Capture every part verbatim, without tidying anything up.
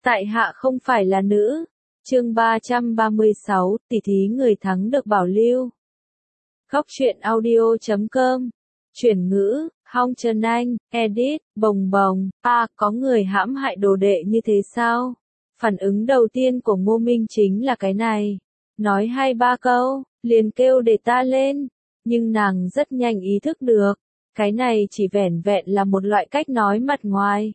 Tại hạ không phải là nữ. Chương ba trăm ba mươi sáu, tỷ thí người thắng được bảo lưu. Góc truyện audio chấm com. Chuyển ngữ, Hong Trần Anh, edit, bồng bồng, à, có người hãm hại đồ đệ như thế sao? Phản ứng đầu tiên của Ngô Minh chính là cái này. Nói hai ba câu, liền kêu để ta lên. Nhưng nàng rất nhanh ý thức được. Cái này chỉ vẻn vẹn là một loại cách nói mặt ngoài.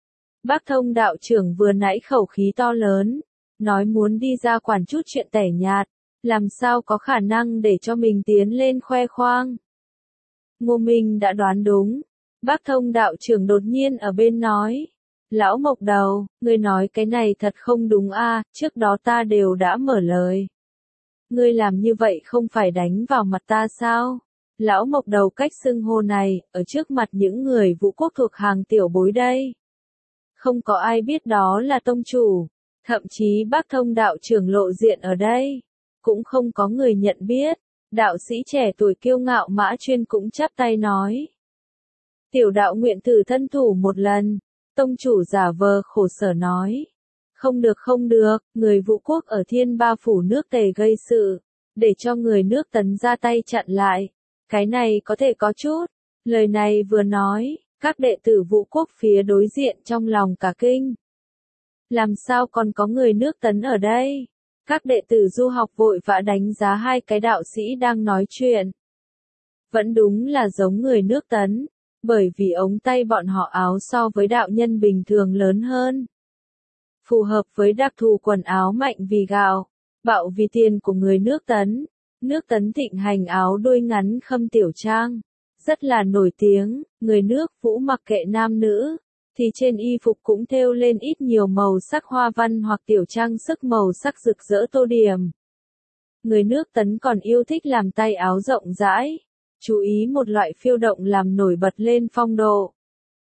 Bác Thông đạo trưởng vừa nãy khẩu khí to lớn. Nói muốn đi ra quản chút chuyện tẻ nhạt. Làm sao có khả năng để cho mình tiến lên khoe khoang. Ngô Minh đã đoán đúng. Bác Thông đạo trưởng đột nhiên ở bên nói. Lão Mộc Đầu, ngươi nói cái này thật không đúng a, trước đó ta đều đã mở lời. Ngươi làm như vậy không phải đánh vào mặt ta sao? Lão Mộc Đầu cách xưng hô này, ở trước mặt những người Vũ Quốc thuộc hàng tiểu bối đây. Không có ai biết đó là tông chủ, thậm chí bác Thông đạo trưởng lộ diện ở đây. Cũng không có người nhận biết. Đạo sĩ trẻ tuổi kiêu ngạo Mã Chuyên cũng chắp tay nói. Tiểu đạo nguyện thử thân thủ một lần. Tông chủ giả vờ khổ sở nói. Không được không được, người Vũ Quốc ở Thiên Ba Phủ nước Tề gây sự. Để cho người nước Tấn ra tay chặn lại. Cái này có thể có chút. Lời này vừa nói, các đệ tử Vũ Quốc phía đối diện trong lòng cả kinh. Làm sao còn có người nước Tấn ở đây? Các đệ tử du học vội vã đánh giá hai cái đạo sĩ đang nói chuyện. Vẫn đúng là giống người nước Tấn, bởi vì ống tay bọn họ áo so với đạo nhân bình thường lớn hơn. Phù hợp với đặc thù quần áo mạnh vì gạo, bạo vì tiền của người nước Tấn. Nước Tấn thịnh hành áo đuôi ngắn khâm tiểu trang, rất là nổi tiếng, người nước Vũ mặc kệ nam nữ. Thì trên y phục cũng thêu lên ít nhiều màu sắc hoa văn hoặc tiểu trang sức màu sắc rực rỡ tô điểm. Người nước Tấn còn yêu thích làm tay áo rộng rãi, chú ý một loại phiêu động làm nổi bật lên phong độ.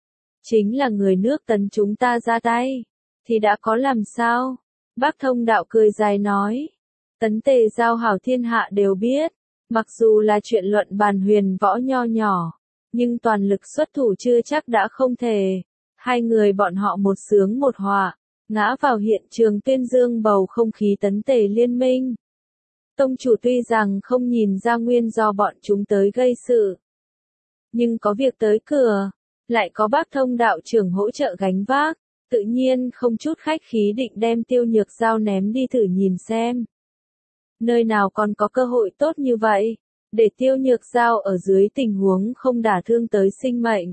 Chính là người nước Tấn chúng ta ra tay, thì đã có làm sao? Bác Thông đạo cười dài nói, Tấn Tề giao hảo thiên hạ đều biết, mặc dù là chuyện luận bàn huyền võ nho nhỏ, nhưng toàn lực xuất thủ chưa chắc đã không thể. Hai người bọn họ một sướng một họa, ngã vào hiện trường tuyên dương bầu không khí Tấn Tề liên minh. Tông chủ tuy rằng không nhìn ra nguyên do bọn chúng tới gây sự, nhưng có việc tới cửa, lại có bác Thông đạo trưởng hỗ trợ gánh vác, tự nhiên không chút khách khí định đem Tiêu Nhược Giao ném đi thử nhìn xem. Nơi nào còn có cơ hội tốt như vậy, để Tiêu Nhược Giao ở dưới tình huống không đả thương tới sinh mệnh.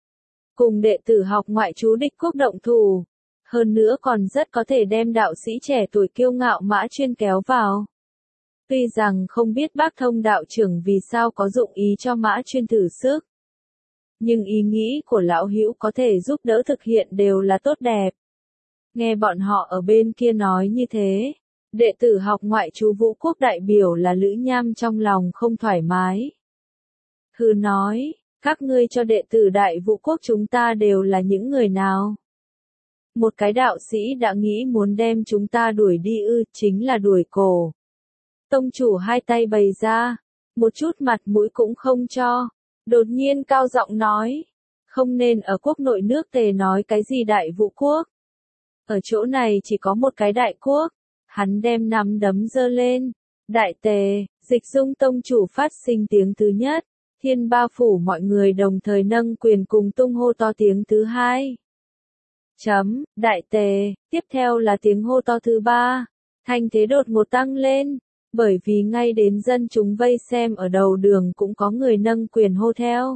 Cùng đệ tử học ngoại trú địch quốc động thủ. Hơn nữa còn rất có thể đem đạo sĩ trẻ tuổi kiêu ngạo Mã Chuyên kéo vào. Tuy rằng không biết bác Thông đạo trưởng vì sao có dụng ý cho Mã Chuyên thử sức. Nhưng ý nghĩ của lão hữu có thể giúp đỡ thực hiện đều là tốt đẹp. Nghe bọn họ ở bên kia nói như thế. Đệ tử học ngoại trú Vũ Quốc đại biểu là Lữ Nham trong lòng không thoải mái. Hừ nói. Các ngươi cho đệ tử Đại Vũ Quốc chúng ta đều là những người nào? Một cái đạo sĩ đã nghĩ muốn đem chúng ta đuổi đi ư, chính là đuổi cổ. Tông chủ hai tay bày ra, một chút mặt mũi cũng không cho. Đột nhiên cao giọng nói, không nên ở quốc nội nước Tề nói cái gì Đại Vũ Quốc. Ở chỗ này chỉ có một cái đại quốc. Hắn đem nắm đấm giơ lên. Đại Tề, Dịch Dung tông chủ phát sinh tiếng thứ nhất. Thiên Ba Phủ mọi người đồng thời nâng quyền cùng tung hô to tiếng thứ hai. Chấm, Đại Tề, tiếp theo là tiếng hô to thứ ba. Thanh thế đột ngột tăng lên, bởi vì ngay đến dân chúng vây xem ở đầu đường cũng có người nâng quyền hô theo.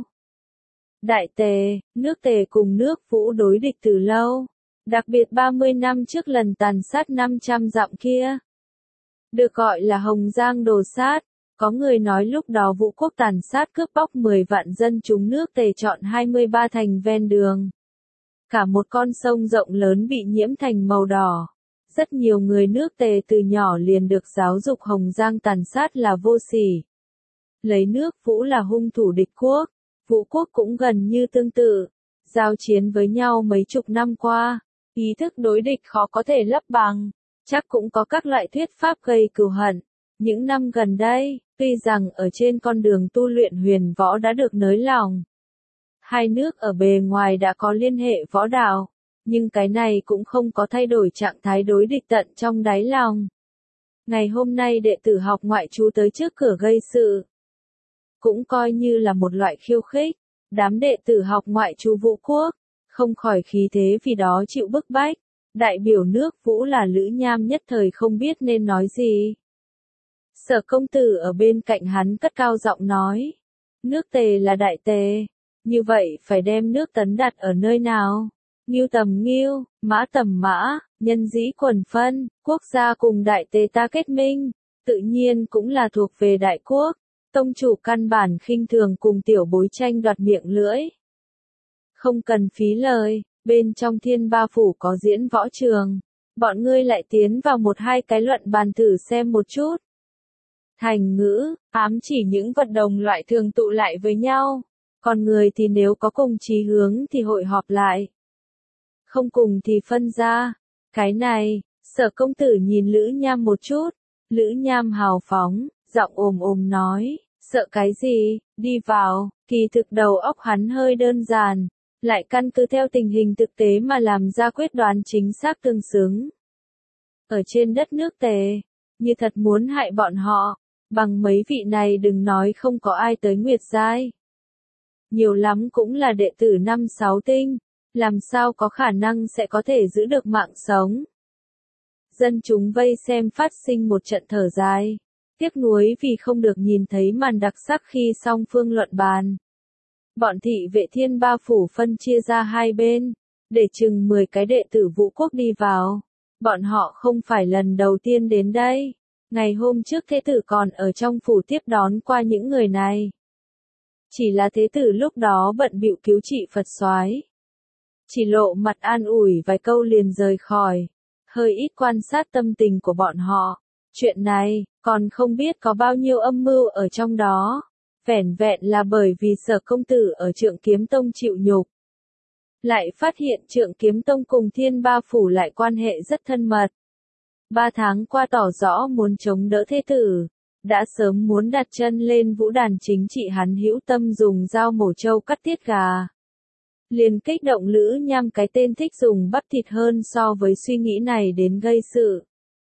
Đại Tề, nước Tề cùng nước Vũ đối địch từ lâu, đặc biệt ba mươi năm trước lần tàn sát năm trăm dặm kia. Được gọi là Hồng Giang đồ sát. Có người nói lúc đó Vũ Quốc tàn sát cướp bóc mười vạn dân chúng nước Tề chọn hai mươi ba thành ven đường. Cả một con sông rộng lớn bị nhiễm thành màu đỏ. Rất nhiều người nước Tề từ nhỏ liền được giáo dục Hồng Giang tàn sát là vô sỉ. Lấy nước Vũ là hung thủ địch quốc. Vũ Quốc cũng gần như tương tự. Giao chiến với nhau mấy chục năm qua. Ý thức đối địch khó có thể lấp bằng. Chắc cũng có các loại thuyết pháp gây cừu hận. Những năm gần đây, tuy rằng ở trên con đường tu luyện huyền võ đã được nới lỏng, hai nước ở bề ngoài đã có liên hệ võ đạo, nhưng cái này cũng không có thay đổi trạng thái đối địch tận trong đáy lòng. Ngày hôm nay đệ tử học ngoại trú tới trước cửa gây sự, cũng coi như là một loại khiêu khích. Đám đệ tử học ngoại trú Vũ Quốc, không khỏi khí thế vì đó chịu bức bách. Đại biểu nước Vũ là Lữ Nham nhất thời không biết nên nói gì. Sở công tử ở bên cạnh hắn cất cao giọng nói. Nước Tề là đại Tề, như vậy phải đem nước Tấn đặt ở nơi nào? Ngưu tầm ngưu, mã tầm mã, nhân dĩ quần phân, quốc gia cùng đại Tề ta kết minh, tự nhiên cũng là thuộc về đại quốc. Tông chủ căn bản khinh thường cùng tiểu bối tranh đoạt miệng lưỡi. Không cần phí lời, bên trong Thiên Ba Phủ có diễn võ trường. Bọn ngươi lại tiến vào một hai cái luận bàn thử xem một chút. Thành ngữ, ám chỉ những vật đồng loại thường tụ lại với nhau. Còn người thì nếu có cùng chí hướng thì hội họp lại. Không cùng thì phân ra. Cái này, Sở công tử nhìn Lữ Nham một chút. Lữ Nham hào phóng, giọng ồm ồm nói. Sợ cái gì, đi vào, kỳ thực đầu óc hắn hơi đơn giản, lại căn cứ theo tình hình thực tế mà làm ra quyết đoán chính xác tương xứng. Ở trên đất nước Tề, như thật muốn hại bọn họ, bằng mấy vị này đừng nói không có ai tới Nguyệt Giai. Nhiều lắm cũng là đệ tử năm sáu tinh, làm sao có khả năng sẽ có thể giữ được mạng sống. Dân chúng vây xem phát sinh một trận thở dài. Tiếc nuối vì không được nhìn thấy màn đặc sắc khi song phương luận bàn. Bọn thị vệ Thiên Ba Phủ phân chia ra hai bên, để chừng mười cái đệ tử Vũ Quốc đi vào. Bọn họ không phải lần đầu tiên đến đây. Ngày hôm trước thế tử còn ở trong phủ tiếp đón qua những người này. Chỉ là thế tử lúc đó bận bịu cứu trị Phật soái, chỉ lộ mặt an ủi vài câu liền rời khỏi, hơi ít quan sát tâm tình của bọn họ. Chuyện này, còn không biết có bao nhiêu âm mưu ở trong đó. Vẻn vẹn là bởi vì Sở công tử ở Trượng Kiếm Tông chịu nhục. Lại phát hiện Trượng Kiếm Tông cùng Thiên Ba Phủ lại quan hệ rất thân mật. Ba tháng qua tỏ rõ muốn chống đỡ thế tử. Đã sớm muốn đặt chân lên vũ đàn chính trị hắn hữu tâm dùng dao mổ trâu cắt tiết gà. Liền kích động Lữ Nham cái tên thích dùng bắp thịt hơn so với suy nghĩ này đến gây sự.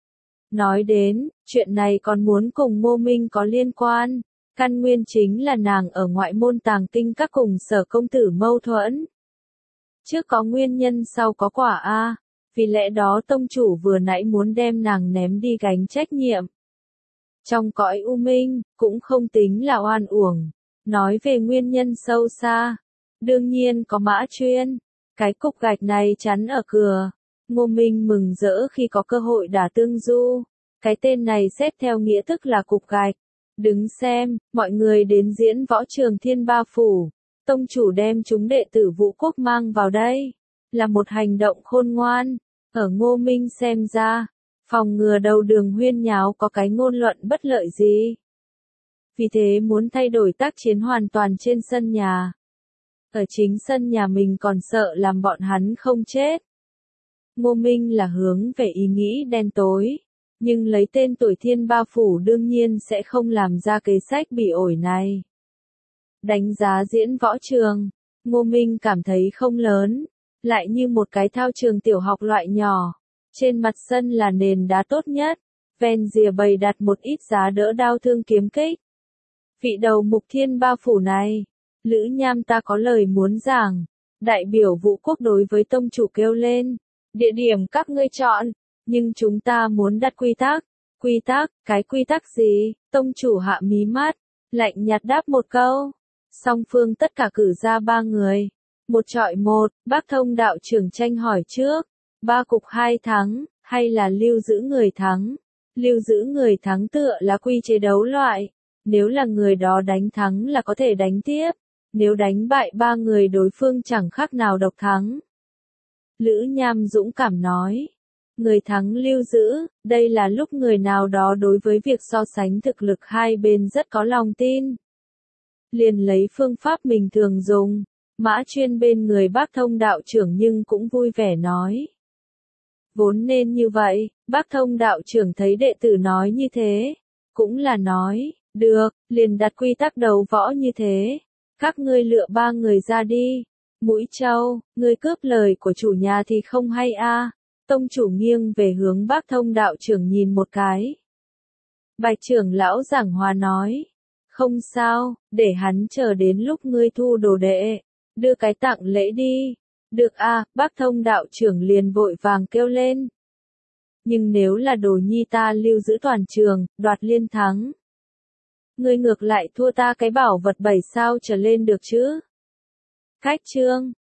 Nói đến, chuyện này còn muốn cùng Ngô Minh có liên quan, căn nguyên chính là nàng ở ngoại môn tàng kinh các cùng Sở công tử mâu thuẫn. Trước có nguyên nhân sau có quả a, vì lẽ đó tông chủ vừa nãy muốn đem nàng ném đi gánh trách nhiệm. Trong cõi u minh, cũng không tính là oan uổng, nói về nguyên nhân sâu xa, đương nhiên có Mã Chuyên, cái cục gạch này chắn ở cửa. Ngô Minh mừng rỡ khi có cơ hội đả tương du. Cái tên này xét theo nghĩa thức là cục gạch. Đứng xem, mọi người đến diễn võ trường Thiên Ba Phủ. Tông chủ đem chúng đệ tử Vũ Quốc mang vào đây. Là một hành động khôn ngoan. Ở Ngô Minh xem ra, phòng ngừa đầu đường huyên nháo có cái ngôn luận bất lợi gì. Vì thế muốn thay đổi tác chiến hoàn toàn trên sân nhà. Ở chính sân nhà mình còn sợ làm bọn hắn không chết. Ngô Minh là hướng về ý nghĩ đen tối, nhưng lấy tên tuổi Thiên Ba Phủ đương nhiên sẽ không làm ra kế sách bị ổi này. Đánh giá diễn võ trường, Ngô Minh cảm thấy không lớn, lại như một cái thao trường tiểu học loại nhỏ. Trên mặt sân là nền đá tốt nhất, ven rìa bày đặt một ít giá đỡ đao thương kiếm kích. Vị đầu mục Thiên Ba Phủ này, Lữ Nham ta có lời muốn giảng. Đại biểu Vũ Quốc đối với tông chủ kêu lên. Địa điểm các ngươi chọn, nhưng chúng ta muốn đặt quy tắc. Quy tắc, cái quy tắc gì? Tông chủ hạ mí mắt, lạnh nhạt đáp một câu. Song phương tất cả cử ra ba người. Một chọi một, Bác Thông đạo trưởng tranh hỏi trước. Ba cục hai thắng, hay là lưu giữ người thắng? Lưu giữ người thắng tựa là quy chế đấu loại. Nếu là người đó đánh thắng là có thể đánh tiếp. Nếu đánh bại ba người đối phương chẳng khác nào độc thắng. Lữ Nham dũng cảm nói. Người thắng lưu giữ, đây là lúc người nào đó đối với việc so sánh thực lực hai bên rất có lòng tin. Liền lấy phương pháp mình thường dùng, Mã Chuyên bên người Bác Thông đạo trưởng nhưng cũng vui vẻ nói. Vốn nên như vậy, Bác Thông đạo trưởng thấy đệ tử nói như thế, cũng là nói, được, liền đặt quy tắc đấu võ như thế. Các ngươi lựa ba người ra đi, Mũi trâu, ngươi cướp lời của chủ nhà thì không hay a. Tông chủ nghiêng về hướng Bác Thông đạo trưởng nhìn một cái. Bạch trưởng lão giảng hòa nói. Không sao, để hắn chờ đến lúc ngươi thu đồ đệ. Đưa cái tặng lễ đi. Được a, Bác Thông đạo trưởng liền vội vàng kêu lên. Nhưng nếu là đồ nhi ta lưu giữ toàn trường, đoạt liên thắng. Ngươi ngược lại thua ta cái bảo vật bảy sao trở lên được chứ? Khách trương,